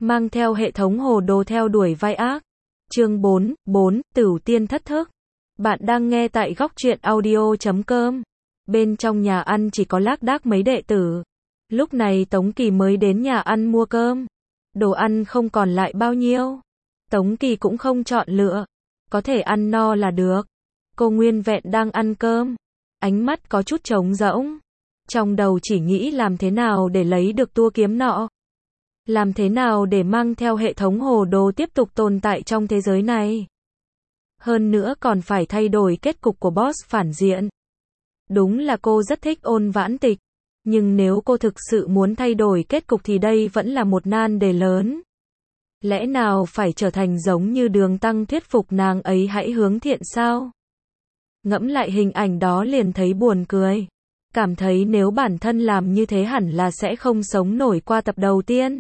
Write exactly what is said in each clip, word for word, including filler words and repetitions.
mang theo hệ thống hồ đồ theo đuổi vai ác. Chương bốn, bốn, Tửu Tiên thất thức. Bạn đang nghe tại góc truyện audio chấm com. Bên trong nhà ăn chỉ có lác đác mấy đệ tử. Lúc này Tống Kỳ mới đến nhà ăn mua cơm. Đồ ăn không còn lại bao nhiêu. Tống Kỳ cũng không chọn lựa. Có thể ăn no là được. Cô nguyên vẹn đang ăn cơm. Ánh mắt có chút trống rỗng. Trong đầu chỉ nghĩ làm thế nào để lấy được tua kiếm nọ. Làm thế nào để mang theo hệ thống hồ đồ tiếp tục tồn tại trong thế giới này. Hơn nữa còn phải thay đổi kết cục của boss phản diện. Đúng là cô rất thích Ôn Vãn Tịch. Nhưng nếu cô thực sự muốn thay đổi kết cục thì đây vẫn là một nan đề lớn. Lẽ nào phải trở thành giống như Đường Tăng thuyết phục nàng ấy hãy hướng thiện sao? Ngẫm lại hình ảnh đó liền thấy buồn cười. Cảm thấy nếu bản thân làm như thế hẳn là sẽ không sống nổi qua tập đầu tiên.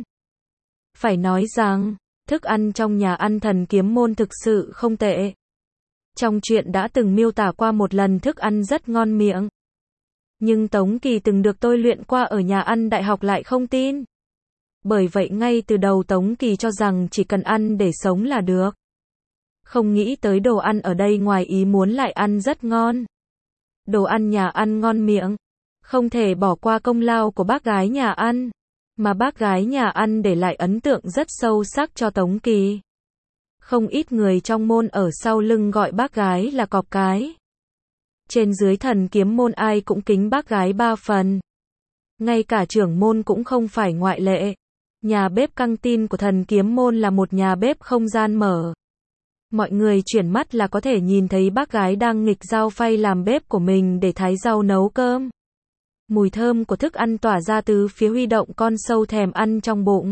Phải nói rằng, thức ăn trong nhà ăn Thần Kiếm Môn thực sự không tệ. Trong truyện đã từng miêu tả qua một lần thức ăn rất ngon miệng. Nhưng Tống Kỳ từng được tôi luyện qua ở nhà ăn đại học lại không tin. Bởi vậy ngay từ đầu Tống Kỳ cho rằng chỉ cần ăn để sống là được. Không nghĩ tới đồ ăn ở đây ngoài ý muốn lại ăn rất ngon. Đồ ăn nhà ăn ngon miệng. Không thể bỏ qua công lao của bác gái nhà ăn. Mà bác gái nhà ăn để lại ấn tượng rất sâu sắc cho Tống Kỳ. Không ít người trong môn ở sau lưng gọi bác gái là cọp cái. Trên dưới Thần Kiếm Môn ai cũng kính bác gái ba phần. Ngay cả trưởng môn cũng không phải ngoại lệ. Nhà bếp căng tin của Thần Kiếm Môn là một nhà bếp không gian mở. Mọi người chuyển mắt là có thể nhìn thấy bác gái đang nghịch dao phay làm bếp của mình để thái rau nấu cơm. Mùi thơm của thức ăn tỏa ra từ phía huy động con sâu thèm ăn trong bụng.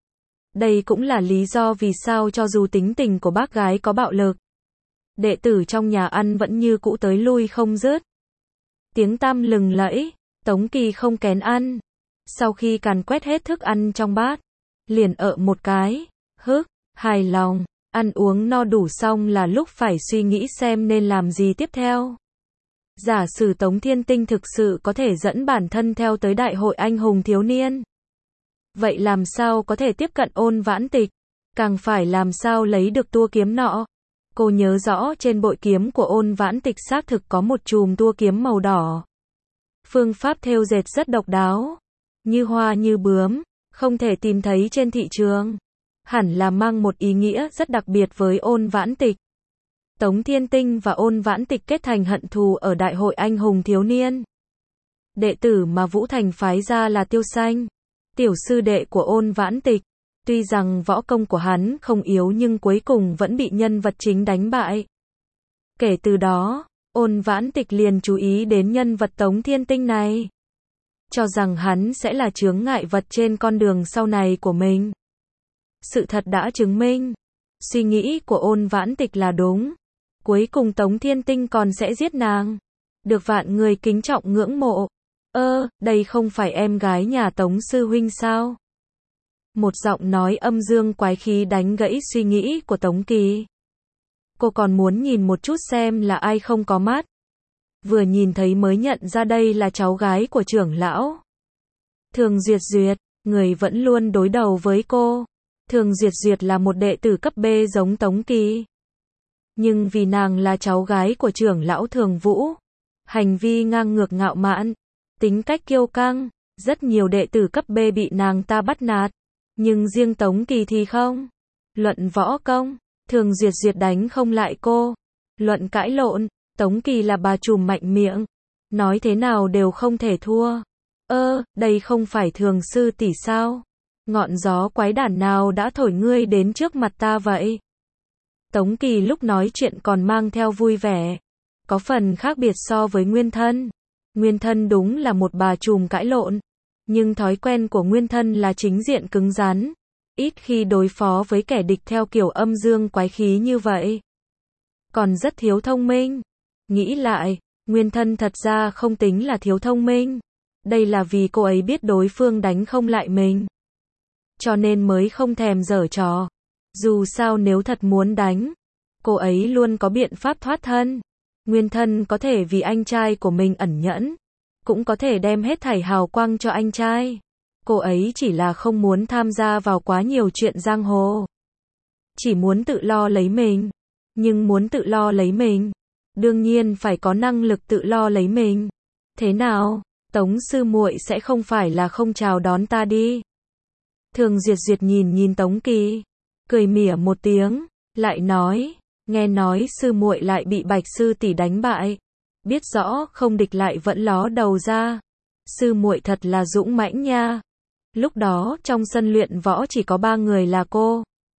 Đây cũng là lý do vì sao cho dù tính tình của bác gái có bạo lực, đệ tử trong nhà ăn vẫn như cũ tới lui không dứt. Tiếng tăm lừng lẫy, Tống Kỳ không kén ăn. Sau khi càn quét hết thức ăn trong bát, liền ợ một cái, hức, hài lòng, ăn uống no đủ xong là lúc phải suy nghĩ xem nên làm gì tiếp theo. Giả sử Tống Thiên Tinh thực sự có thể dẫn bản thân theo tới đại hội anh hùng thiếu niên. Vậy làm sao có thể tiếp cận Ôn Vãn Tịch? Càng phải làm sao lấy được tua kiếm nọ? Cô nhớ rõ trên bội kiếm của Ôn Vãn Tịch xác thực có một chùm tua kiếm màu đỏ. Phương pháp thêu dệt rất độc đáo. Như hoa như bướm, không thể tìm thấy trên thị trường. Hẳn là mang một ý nghĩa rất đặc biệt với Ôn Vãn Tịch. Tống Thiên Tinh và Ôn Vãn Tịch kết thành hận thù ở Đại hội Anh hùng thiếu niên. Đệ tử mà Vũ Thành phái ra là Tiêu Xanh, tiểu sư đệ của Ôn Vãn Tịch. Tuy rằng võ công của hắn không yếu nhưng cuối cùng vẫn bị nhân vật chính đánh bại. Kể từ đó, Ôn Vãn Tịch liền chú ý đến nhân vật Tống Thiên Tinh này. Cho rằng hắn sẽ là chướng ngại vật trên con đường sau này của mình. Sự thật đã chứng minh, suy nghĩ của Ôn Vãn Tịch là đúng. Cuối cùng Tống Thiên Tinh còn sẽ giết nàng. Được vạn người kính trọng ngưỡng mộ. Ơ, đây không phải em gái nhà Tống sư huynh sao? Một giọng nói âm dương quái khí đánh gãy suy nghĩ của Tống Kỳ. Cô còn muốn nhìn một chút xem là ai không có mắt. Vừa nhìn thấy mới nhận ra đây là cháu gái của trưởng lão. Thường Duyệt Duyệt, người vẫn luôn đối đầu với cô. Thường Duyệt Duyệt là một đệ tử cấp B giống Tống Kỳ. Nhưng vì nàng là cháu gái của trưởng lão Thường Vũ, hành vi ngang ngược ngạo mạn, tính cách kiêu căng, rất nhiều đệ tử cấp B bị nàng ta bắt nạt. Nhưng riêng Tống Kỳ thì không. Luận võ công, Thường Duyệt Duyệt đánh không lại cô. Luận cãi lộn, Tống Kỳ là bà trùm mạnh miệng. Nói thế nào đều không thể thua. Ơ, đây không phải Thường sư tỷ sao? Ngọn gió quái đản nào đã thổi ngươi đến trước mặt ta vậy? Tống Kỳ lúc nói chuyện còn mang theo vui vẻ. Có phần khác biệt so với Nguyên Thân. Nguyên Thân đúng là một bà trùm cãi lộn. Nhưng thói quen của Nguyên Thân là chính diện cứng rắn. Ít khi đối phó với kẻ địch theo kiểu âm dương quái khí như vậy. Còn rất thiếu thông minh. Nghĩ lại, Nguyên Thân thật ra không tính là thiếu thông minh. Đây là vì cô ấy biết đối phương đánh không lại mình. Cho nên mới không thèm giở trò. Dù sao nếu thật muốn đánh, cô ấy luôn có biện pháp thoát thân. Nguyên Thân có thể vì anh trai của mình ẩn nhẫn, cũng có thể đem hết thảy hào quang cho anh trai. Cô ấy chỉ là không muốn tham gia vào quá nhiều chuyện giang hồ. Chỉ muốn tự lo lấy mình. Nhưng muốn tự lo lấy mình, đương nhiên phải có năng lực tự lo lấy mình. Thế nào, Tống sư muội sẽ không phải là không chào đón ta đi. Thường Duyệt Duyệt nhìn nhìn Tống Kỳ, cười mỉa một tiếng, lại nói, nghe nói sư muội lại bị Bạch sư tỷ đánh bại, biết rõ không địch lại vẫn ló đầu ra. Sư muội thật là dũng mãnh nha. Lúc đó trong sân luyện võ chỉ có ba người là cô,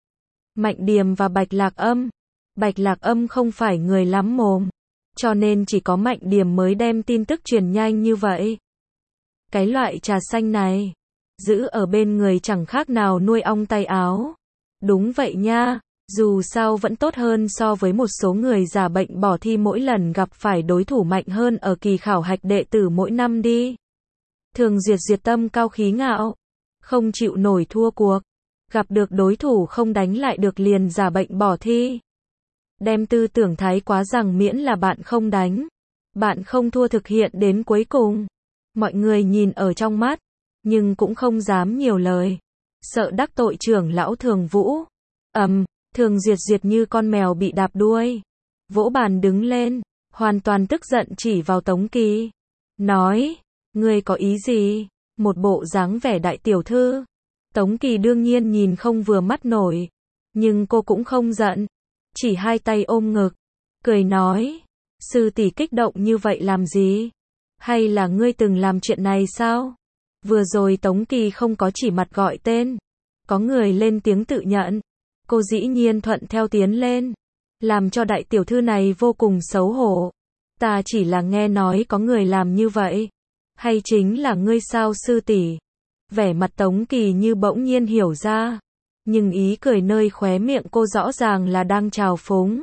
Mạnh Điềm và Bạch Lạc Âm. Bạch Lạc Âm không phải người lắm mồm, cho nên chỉ có Mạnh Điềm mới đem tin tức truyền nhanh như vậy. Cái loại trà xanh này, giữ ở bên người chẳng khác nào nuôi ong tay áo. Đúng vậy nha, dù sao vẫn tốt hơn so với một số người giả bệnh bỏ thi mỗi lần gặp phải đối thủ mạnh hơn ở kỳ khảo hạch đệ tử mỗi năm đi. Thường Duyệt Duyệt tâm cao khí ngạo, không chịu nổi thua cuộc, gặp được đối thủ không đánh lại được liền giả bệnh bỏ thi. Đem tư tưởng thái quá rằng miễn là bạn không đánh, bạn không thua thực hiện đến cuối cùng. Mọi người nhìn ở trong mắt, nhưng cũng không dám nhiều lời, sợ đắc tội trưởng lão Thường Vũ. Ầm, um, Thường Duyệt Duyệt như con mèo bị đạp đuôi, vỗ bàn đứng lên, hoàn toàn tức giận chỉ vào Tống Kỳ, nói, ngươi có ý gì? Một bộ dáng vẻ đại tiểu thư. Tống Kỳ đương nhiên nhìn không vừa mắt nổi, nhưng cô cũng không giận, chỉ hai tay ôm ngực, cười nói, sư tỷ kích động như vậy làm gì? Hay là ngươi từng làm chuyện này sao? Vừa rồi Tống Kỳ không có chỉ mặt gọi tên, có người lên tiếng tự nhận, cô dĩ nhiên thuận theo tiến lên, làm cho đại tiểu thư này vô cùng xấu hổ. Ta chỉ là nghe nói có người làm như vậy, hay chính là ngươi sao sư tỷ? Vẻ mặt Tống Kỳ như bỗng nhiên hiểu ra, nhưng ý cười nơi khóe miệng cô rõ ràng là đang trào phúng.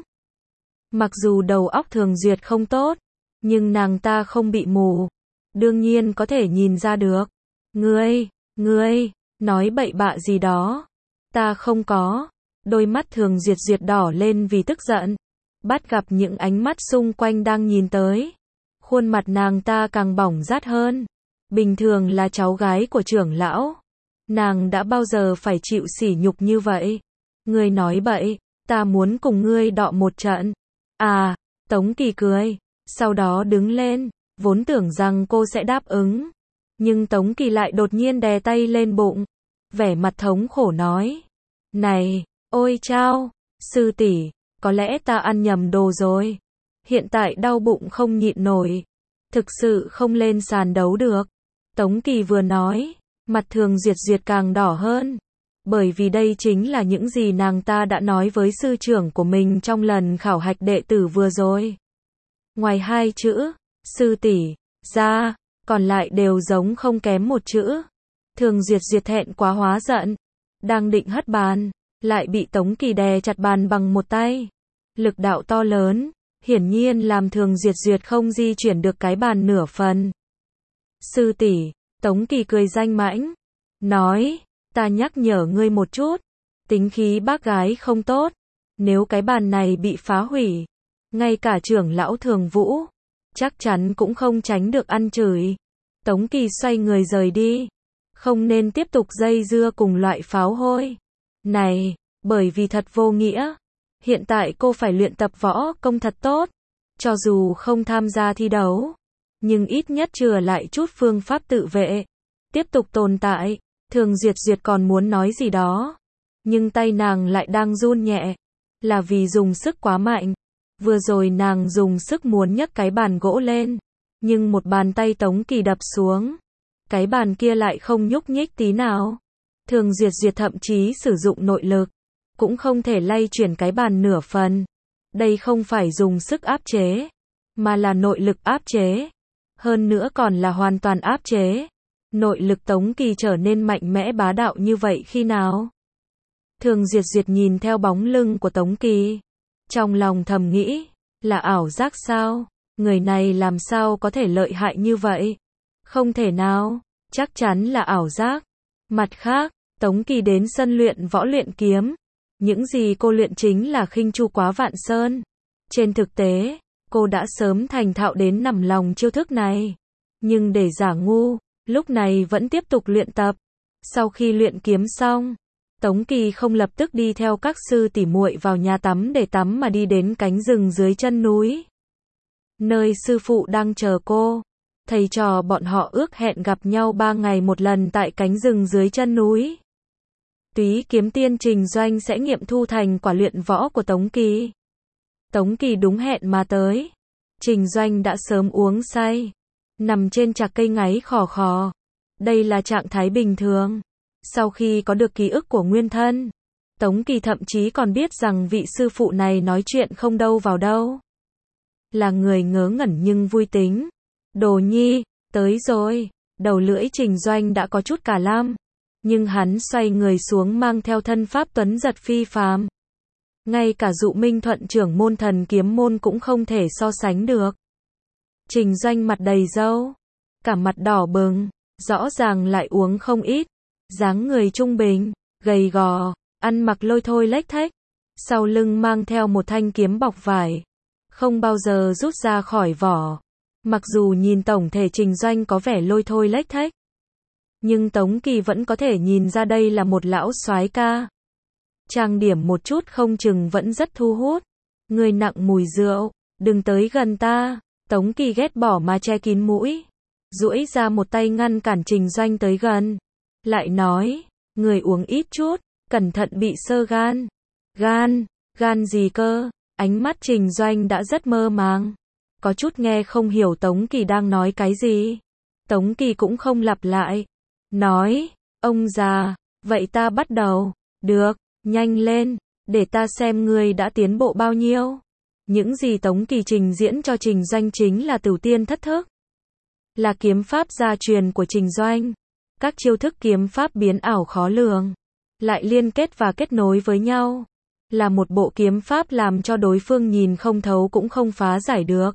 Mặc dù đầu óc Thường Duyệt không tốt, nhưng nàng ta không bị mù, đương nhiên có thể nhìn ra được. Ngươi, ngươi, nói bậy bạ gì đó? Ta không có. Đôi mắt Thường Duyệt Duyệt đỏ lên vì tức giận, bắt gặp những ánh mắt xung quanh đang nhìn tới. Khuôn mặt nàng ta càng bỏng rát hơn. Bình thường là cháu gái của trưởng lão, nàng đã bao giờ phải chịu sỉ nhục như vậy? Ngươi nói bậy, ta muốn cùng ngươi đọ một trận. À, Tống Kỳ cười, sau đó đứng lên, vốn tưởng rằng cô sẽ đáp ứng, nhưng Tống Kỳ lại đột nhiên đè tay lên bụng, vẻ mặt thống khổ nói, này, ôi chao, sư tỷ, có lẽ ta ăn nhầm đồ rồi, hiện tại đau bụng không nhịn nổi, thực sự không lên sàn đấu được. Tống Kỳ vừa nói, mặt Thường Duyệt Duyệt càng đỏ hơn, bởi vì đây chính là những gì nàng ta đã nói với sư trưởng của mình trong lần khảo hạch đệ tử vừa rồi. Ngoài hai chữ, sư tỷ, ra, còn lại đều giống không kém một chữ. Thường Duyệt Duyệt thẹn quá hóa giận, đang định hất bàn, lại bị Tống Kỳ đè chặt bàn bằng một tay. Lực đạo to lớn, hiển nhiên làm Thường Duyệt Duyệt không di chuyển được cái bàn nửa phần. Sư tỷ, Tống Kỳ cười danh mãnh, nói, ta nhắc nhở ngươi một chút, tính khí bác gái không tốt, nếu cái bàn này bị phá hủy, ngay cả trưởng lão Thường Vũ, chắc chắn cũng không tránh được ăn chửi. Tống Kỳ xoay người rời đi, không nên tiếp tục dây dưa cùng loại pháo hôi này, bởi vì thật vô nghĩa. Hiện tại cô phải luyện tập võ công thật tốt, cho dù không tham gia thi đấu, nhưng ít nhất chừa lại chút phương pháp tự vệ, tiếp tục tồn tại. Thường Duyệt Duyệt còn muốn nói gì đó, nhưng tay nàng lại đang run nhẹ, là vì dùng sức quá mạnh. Vừa rồi nàng dùng sức muốn nhấc cái bàn gỗ lên, nhưng một bàn tay Tống Kỳ đập xuống, cái bàn kia lại không nhúc nhích tí nào. Thường Duyệt Duyệt thậm chí sử dụng nội lực, cũng không thể lay chuyển cái bàn nửa phần. Đây không phải dùng sức áp chế, mà là nội lực áp chế. Hơn nữa còn là hoàn toàn áp chế. Nội lực Tống Kỳ trở nên mạnh mẽ bá đạo như vậy khi nào? Thường Duyệt Duyệt nhìn theo bóng lưng của Tống Kỳ, trong lòng thầm nghĩ, là ảo giác sao? Người này làm sao có thể lợi hại như vậy? Không thể nào, chắc chắn là ảo giác. Mặt khác, Tống Kỳ đến sân luyện võ luyện kiếm, những gì cô luyện chính là khinh chu quá vạn sơn. Trên thực tế, cô đã sớm thành thạo đến nằm lòng chiêu thức này, nhưng để giả ngu, lúc này vẫn tiếp tục luyện tập, Sau khi luyện kiếm xong, Tống Kỳ không lập tức đi theo các sư tỷ muội vào nhà tắm để tắm mà đi đến cánh rừng dưới chân núi. Nơi sư phụ đang chờ cô. Thầy trò bọn họ ước hẹn gặp nhau ba ngày một lần tại cánh rừng dưới chân núi. Túy kiếm tiên Trình Doanh sẽ nghiệm thu thành quả luyện võ của Tống Kỳ. Tống Kỳ đúng hẹn mà tới. Trình Doanh đã sớm uống say, nằm trên chạc cây ngáy khò khò. Đây là trạng thái bình thường. Sau khi có được ký ức của nguyên thân, Tống Kỳ thậm chí còn biết rằng vị sư phụ này nói chuyện không đâu vào đâu. Là người ngớ ngẩn nhưng vui tính. Đồ nhi, tới rồi. Đầu lưỡi Trình Doanh đã có chút cả lam, nhưng hắn xoay người xuống mang theo thân pháp tuấn giật phi phàm. Ngay cả Dụ Minh Thuận trưởng môn Thần Kiếm môn cũng không thể so sánh được. Trình Doanh mặt đầy râu, cả mặt đỏ bừng, rõ ràng lại uống không ít. Dáng người trung bình, gầy gò, ăn mặc lôi thôi lếch thếch, sau lưng mang theo một thanh kiếm bọc vải, không bao giờ rút ra khỏi vỏ. Mặc dù nhìn tổng thể Trình Doanh có vẻ lôi thôi lếch thếch, nhưng Tống Kỳ vẫn có thể nhìn ra đây là một lão soái ca. Trang điểm một chút không chừng vẫn rất thu hút. Người nặng mùi rượu, đừng tới gần ta. Tống Kỳ ghét bỏ mà che kín mũi, duỗi ra một tay ngăn cản Trình Doanh tới gần. Lại nói, người uống ít chút, cẩn thận bị xơ gan. Gan, gan gì cơ? Ánh mắt Trình Doanh đã rất mơ màng, có chút nghe không hiểu Tống Kỳ đang nói cái gì. Tống Kỳ cũng không lặp lại, nói, ông già, vậy ta bắt đầu. Được, nhanh lên, để ta xem ngươi đã tiến bộ bao nhiêu. Những gì Tống Kỳ trình diễn cho Trình Doanh chính là Tửu Tiên Thất Thức, là kiếm pháp gia truyền của Trình Doanh. Các chiêu thức kiếm pháp biến ảo khó lường, lại liên kết và kết nối với nhau, là một bộ kiếm pháp làm cho đối phương nhìn không thấu cũng không phá giải được.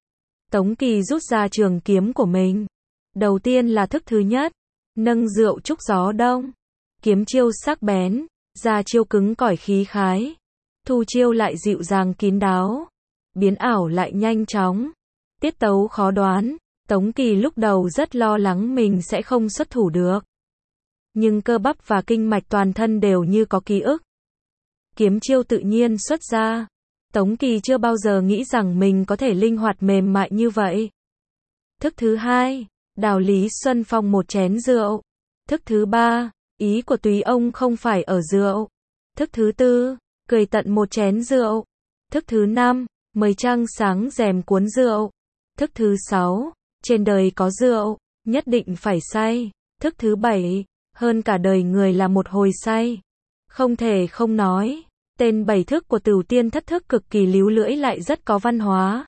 Tống Kỳ rút ra trường kiếm của mình. Đầu tiên là thức thứ nhất, nâng rượu trúc gió đông. Kiếm chiêu sắc bén, ra chiêu cứng cỏi khí khái, thu chiêu lại dịu dàng kín đáo, biến ảo lại nhanh chóng, tiết tấu khó đoán. Tống Kỳ lúc đầu rất lo lắng mình sẽ không xuất thủ được, nhưng cơ bắp và kinh mạch toàn thân đều như có ký ức. Kiếm chiêu tự nhiên xuất ra. Tống Kỳ chưa bao giờ nghĩ rằng mình có thể linh hoạt mềm mại như vậy. Thức thứ hai, đào Lý Xuân Phong một chén rượu. Thức thứ ba, ý của Túy ông không phải ở rượu. Thức thứ tư, cười tận một chén rượu. Thức thứ năm, mời trăng sáng rèm cuốn rượu. Thức thứ sáu, trên đời có rượu, nhất định phải say. Thức thứ bảy, hơn cả đời người là một hồi say. Không thể không nói, tên bảy thức của Tửu Tiên Thất Thức cực kỳ líu lưỡi lại rất có văn hóa.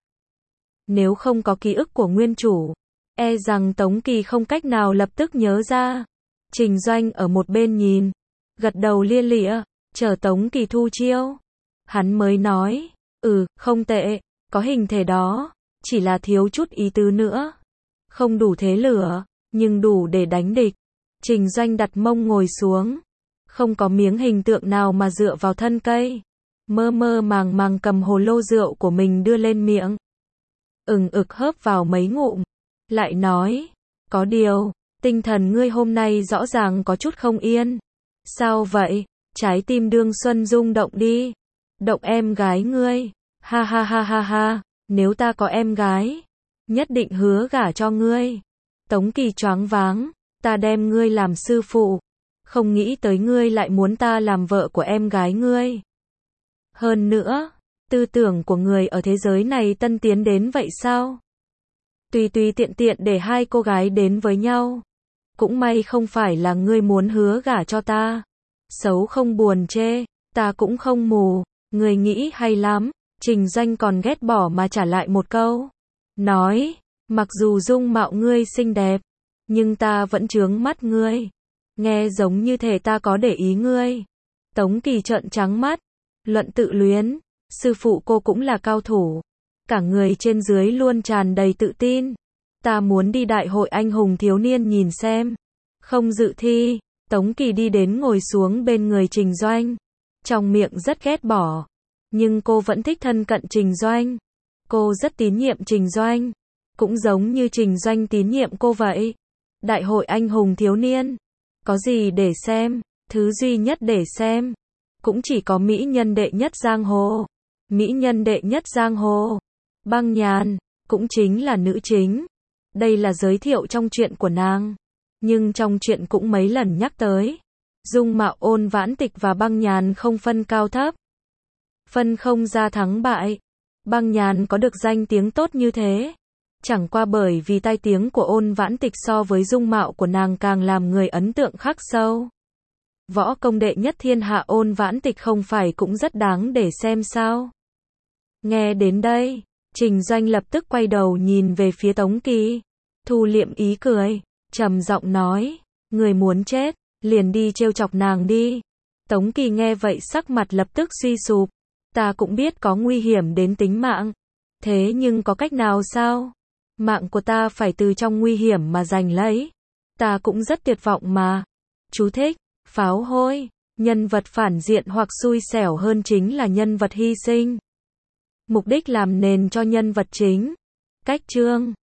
Nếu không có ký ức của nguyên chủ, e rằng Tống Kỳ không cách nào lập tức nhớ ra. Trình Doanh ở một bên nhìn, gật đầu lia lịa, chờ Tống Kỳ thu chiêu. Hắn mới nói, ừ, không tệ, có hình thể đó, chỉ là thiếu chút ý tứ nữa. Không đủ thế lửa, nhưng đủ để đánh địch. Trình Doanh đặt mông ngồi xuống, không có miếng hình tượng nào mà dựa vào thân cây. Mơ mơ màng màng cầm hồ lô rượu của mình đưa lên miệng, ừng ực hớp vào mấy ngụm, lại nói, có điều, tinh thần ngươi hôm nay rõ ràng có chút không yên. Sao vậy? Trái tim Đương Xuân rung động đi. Động em gái ngươi. Ha ha ha ha ha, nếu ta có em gái, nhất định hứa gả cho ngươi. Tống Kỳ choáng váng, ta đem ngươi làm sư phụ, không nghĩ tới ngươi lại muốn ta làm vợ của em gái ngươi. Hơn nữa, tư tưởng của người ở thế giới này tân tiến đến vậy sao? Tùy tùy tiện tiện để hai cô gái đến với nhau. Cũng may không phải là ngươi muốn hứa gả cho ta. Xấu không buồn chê, ta cũng không mù, ngươi nghĩ hay lắm. Trình Doanh còn ghét bỏ mà trả lại một câu. Nói, mặc dù dung mạo ngươi xinh đẹp, nhưng ta vẫn chướng mắt ngươi. Nghe giống như thể ta có để ý ngươi. Tống Kỳ trợn trắng mắt, luận tự luyến, sư phụ cô cũng là cao thủ. Cả người trên dưới luôn tràn đầy tự tin. Ta muốn đi đại hội anh hùng thiếu niên nhìn xem. Không dự thi. Tống Kỳ đi đến ngồi xuống bên người Trình Doanh. Trong miệng rất ghét bỏ, nhưng cô vẫn thích thân cận Trình Doanh. Cô rất tín nhiệm Trình Doanh, cũng giống như Trình Doanh tín nhiệm cô vậy. Đại hội anh hùng thiếu niên, Có gì để xem? Thứ duy nhất để xem. Cũng chỉ có mỹ nhân đệ nhất giang hồ. Mỹ nhân đệ nhất giang hồ. Băng Nhàn, cũng chính là nữ chính. Đây là giới thiệu trong truyện của nàng. Nhưng trong truyện cũng mấy lần nhắc tới. Dung mạo Ôn Vãn Tịch và Băng Nhàn không phân cao thấp. Phân không ra thắng bại. Băng Nhàn có được danh tiếng tốt như thế. Chẳng qua bởi vì tai tiếng của Ôn Vãn Tịch so với dung mạo của nàng càng làm người ấn tượng khắc sâu. Võ công đệ nhất thiên hạ Ôn Vãn Tịch không phải cũng rất đáng để xem sao? Nghe đến đây, Trình Doanh lập tức quay đầu nhìn về phía Tống Kỳ. Thu liệm ý cười, trầm giọng nói, người muốn chết, liền đi trêu chọc nàng đi. Tống Kỳ nghe vậy sắc mặt lập tức suy sụp. Ta cũng biết có nguy hiểm đến tính mạng. Thế nhưng có cách nào sao? Mạng của ta phải từ trong nguy hiểm mà giành lấy. Ta cũng rất tuyệt vọng mà. Chú thích, pháo hôi. Nhân vật phản diện hoặc xui xẻo hơn chính là nhân vật hy sinh. Mục đích làm nền cho nhân vật chính. Cách chương